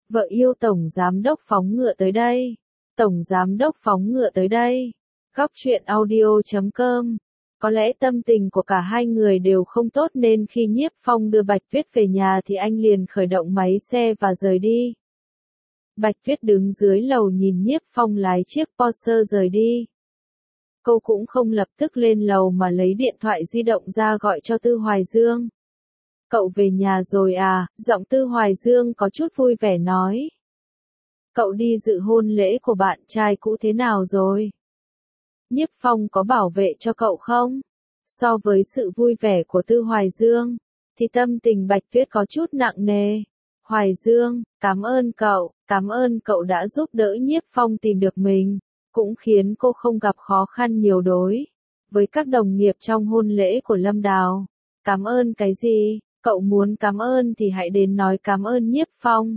Vợ yêu tổng giám đốc phóng ngựa tới đây. Tổng giám đốc phóng ngựa tới đây. Góc truyện audio.com. Có lẽ tâm tình của cả hai người đều không tốt nên khi Nhiếp Phong đưa Bạch Tuyết về nhà thì anh liền khởi động máy xe và rời đi. Bạch Tuyết đứng dưới lầu nhìn Nhiếp Phong lái chiếc Porsche rời đi. Cô cũng không lập tức lên lầu mà lấy điện thoại di động ra gọi cho Tư Hoài Dương. Cậu về nhà rồi à? Giọng Tư Hoài Dương có chút vui vẻ nói. Cậu đi dự hôn lễ của bạn trai cũ thế nào rồi? Nhiếp Phong có bảo vệ cho cậu không? So với sự vui vẻ của Tư Hoài Dương, thì tâm tình Bạch Tuyết có chút nặng nề. Hoài Dương, cảm ơn cậu đã giúp đỡ Nhiếp Phong tìm được mình, cũng khiến cô không gặp khó khăn nhiều đối với các đồng nghiệp trong hôn lễ của Lâm Đào. Cảm ơn cái gì? Cậu muốn cảm ơn thì hãy đến nói cảm ơn Nhiếp Phong.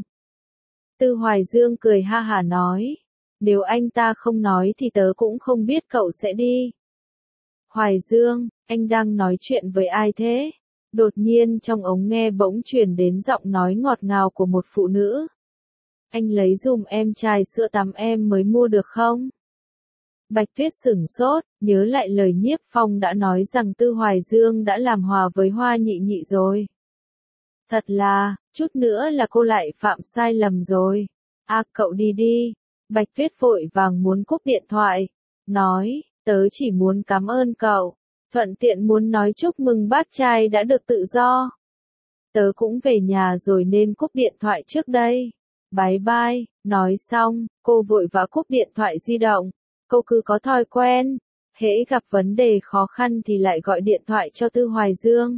Tư Hoài Dương cười ha hả nói. Nếu anh ta không nói thì tớ cũng không biết cậu sẽ đi. Hoài Dương, anh đang nói chuyện với ai thế? Đột nhiên trong ống nghe bỗng truyền đến giọng nói ngọt ngào của một phụ nữ. Anh lấy giùm em chai sữa tắm em mới mua được không? Bạch Tuyết sửng sốt, nhớ lại lời Nhiếp Phong đã nói rằng Tư Hoài Dương đã làm hòa với Hoa Nhị Nhị rồi. Thật là, chút nữa là cô lại phạm sai lầm rồi. À cậu đi đi. Bạch Tuyết vội vàng muốn cúp điện thoại. Nói, tớ chỉ muốn cảm ơn cậu. Thuận tiện muốn nói chúc mừng bác trai đã được tự do. Tớ cũng về nhà rồi nên cúp điện thoại trước đây. Bye bye. Nói xong, cô vội vã cúp điện thoại di động. Cô cứ có thói quen, hễ gặp vấn đề khó khăn thì lại gọi điện thoại cho Tư Hoài Dương.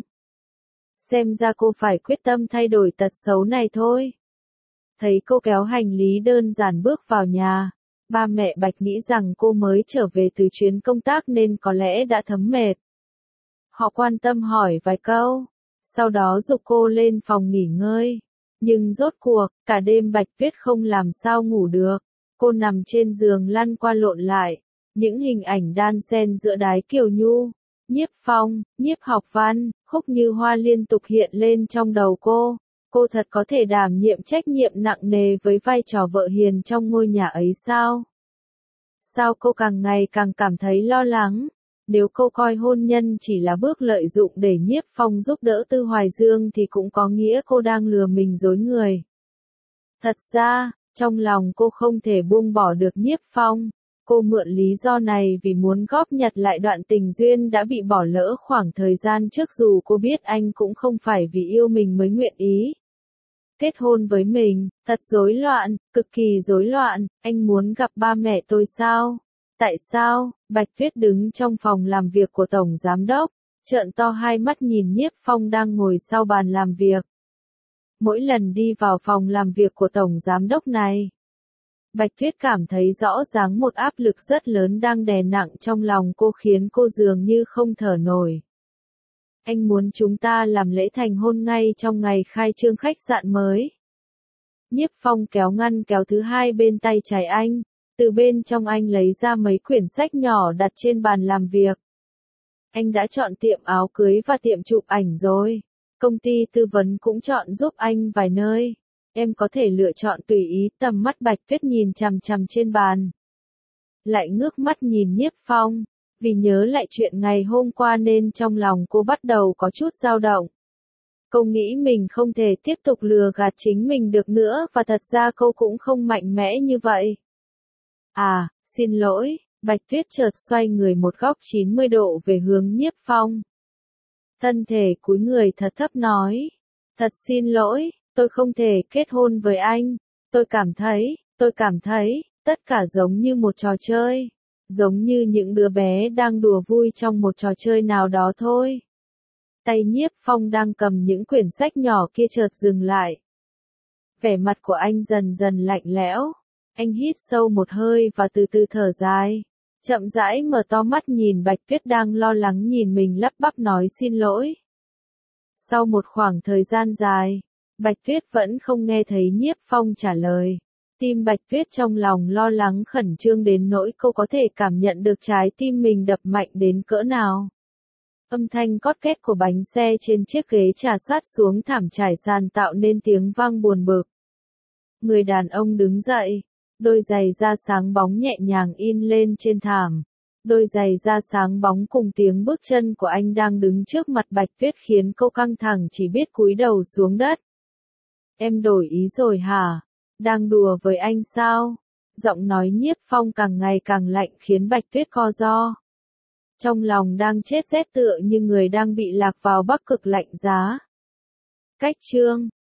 Xem ra cô phải quyết tâm thay đổi tật xấu này thôi. Thấy cô kéo hành lý đơn giản bước vào nhà, ba mẹ Bạch nghĩ rằng cô mới trở về từ chuyến công tác nên có lẽ đã thấm mệt. Họ quan tâm hỏi vài câu, sau đó giục cô lên phòng nghỉ ngơi. Nhưng rốt cuộc, cả đêm Bạch Tuyết không làm sao ngủ được. Cô nằm trên giường lăn qua lộn lại, những hình ảnh đan xen giữa Đái Kiều Nhu, Nhiếp Phong, Nhiếp Học Văn, Khúc Như Hoa liên tục hiện lên trong đầu cô. Cô thật có thể đảm nhiệm trách nhiệm nặng nề với vai trò vợ hiền trong ngôi nhà ấy sao? Sao cô càng ngày càng cảm thấy lo lắng? Nếu cô coi hôn nhân chỉ là bước lợi dụng để Nhiếp Phong giúp đỡ Tư Hoài Dương thì cũng có nghĩa cô đang lừa mình dối người. Thật ra, trong lòng cô không thể buông bỏ được Nhiếp Phong. Cô mượn lý do này vì muốn góp nhặt lại đoạn tình duyên đã bị bỏ lỡ khoảng thời gian trước, dù cô biết anh cũng không phải vì yêu mình mới nguyện ý kết hôn với mình. Thật rối loạn, cực kỳ rối loạn. Anh muốn gặp ba mẹ tôi sao? Tại sao? Bạch Tuyết đứng trong phòng làm việc của Tổng Giám đốc, trợn to hai mắt nhìn Nhiếp Phong đang ngồi sau bàn làm việc. Mỗi lần đi vào phòng làm việc của Tổng Giám đốc này, Bạch Tuyết cảm thấy rõ ràng một áp lực rất lớn đang đè nặng trong lòng cô, khiến cô dường như không thở nổi. Anh muốn chúng ta làm lễ thành hôn ngay trong ngày khai trương khách sạn mới. Nhiếp Phong kéo ngăn kéo thứ hai bên tay trái anh, từ bên trong anh lấy ra mấy quyển sách nhỏ đặt trên bàn làm việc. Anh đã chọn tiệm áo cưới và tiệm chụp ảnh rồi. Công ty tư vấn cũng chọn giúp anh vài nơi. Em có thể lựa chọn tùy ý. Tầm mắt Bạch Tuyết nhìn chằm chằm trên bàn, lại ngước mắt nhìn Nhiếp Phong. Vì nhớ lại chuyện ngày hôm qua nên trong lòng cô bắt đầu có chút dao động. Cô nghĩ mình không thể tiếp tục lừa gạt chính mình được nữa, và thật ra cô cũng không mạnh mẽ như vậy. À, xin lỗi. Bạch Tuyết chợt xoay người một góc 90 độ về hướng Nhiếp Phong. Thân thể cúi người thật thấp nói. Thật xin lỗi, tôi không thể kết hôn với anh. Tôi cảm thấy, tất cả giống như một trò chơi. Giống như những đứa bé đang đùa vui trong một trò chơi nào đó thôi. Tay Nhiếp Phong đang cầm những quyển sách nhỏ kia chợt dừng lại. Vẻ mặt của anh dần dần lạnh lẽo. Anh hít sâu một hơi và từ từ thở dài. Chậm rãi mở to mắt nhìn Bạch Tuyết đang lo lắng nhìn mình, lắp bắp nói xin lỗi. Sau một khoảng thời gian dài, Bạch Tuyết vẫn không nghe thấy Nhiếp Phong trả lời. Tim Bạch Tuyết trong lòng lo lắng khẩn trương đến nỗi cô có thể cảm nhận được trái tim mình đập mạnh đến cỡ nào. Âm thanh cót két của bánh xe trên chiếc ghế trà sát xuống thảm trải sàn tạo nên tiếng vang buồn bực. Người đàn ông đứng dậy, đôi giày da sáng bóng nhẹ nhàng in lên trên thảm. Đôi giày da sáng bóng cùng tiếng bước chân của anh đang đứng trước mặt Bạch Tuyết khiến cô căng thẳng chỉ biết cúi đầu xuống đất. Em đổi ý rồi hả? Đang đùa với anh sao? Giọng nói Nhiếp Phong càng ngày càng lạnh khiến Bạch Tuyết co ro. Trong lòng đang chết rét tựa như người đang bị lạc vào bắc cực lạnh giá. Cách chương